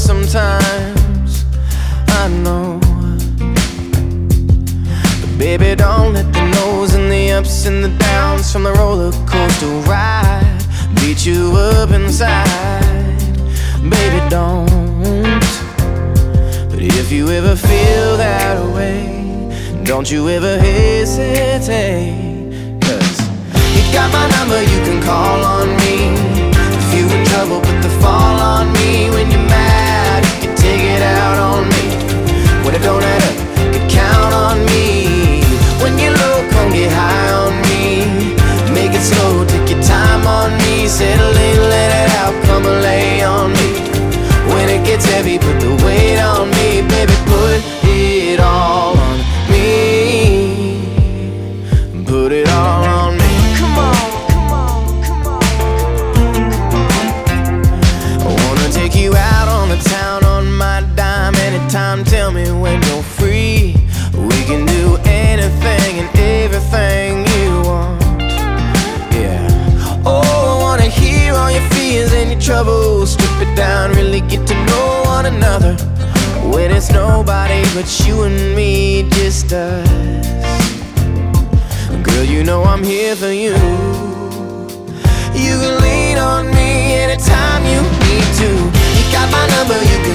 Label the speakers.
Speaker 1: sometimes, I know. But baby, don't let the no's and the ups and the downs from the roller coaster ride beat you up inside. Baby, don't. But if you ever feel that way, don't you ever hesitate. 'Cause you got my number, you can call on me. If you in trouble, put the fall on me. When you're mad, you can take it out on me. When it don't add up, you can count on me. When you're low, come get high on me. Make it slow, take your time on me. Settle in, let it out, come and lay on me. When it gets heavy, put the weight on me. Baby, put it all on me. Put it all on me. Come on, come on, come on. I wanna take you out on the town on my dime. Anytime, tell me when you're free. We can do anything and everything you want. Yeah. Oh, I wanna hear all your fears and your troubles. Strip it down, really get to know one another. When it's nobody but you and me, just us. Girl, you know I'm here for you. You can lean on me anytime you need to. You got my number, you can